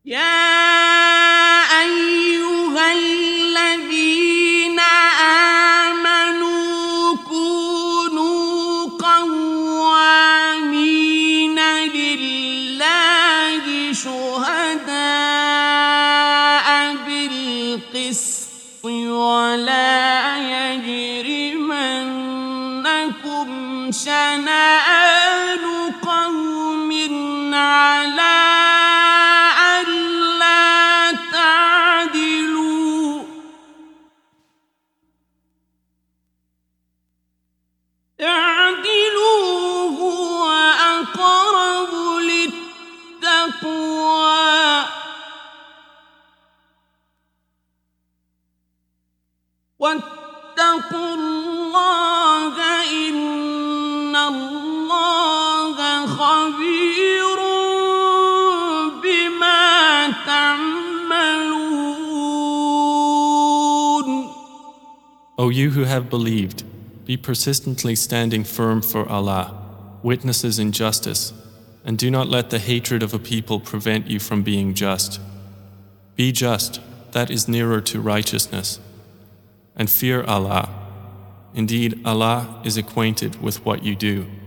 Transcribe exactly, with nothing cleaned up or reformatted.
يا أيها الذين آمنوا كونوا قوامين لله شهداء بالقسط ولا يجرمنكم شنآن قوم على واتقوا الله إن الله خبير بما تعملون. O you who have believed, be persistently standing firm for Allah, witnesses in justice, and do not let the hatred of a people prevent you from being just. Be just, that is nearer to righteousness. And fear Allah. Indeed, Allah is acquainted with what you do.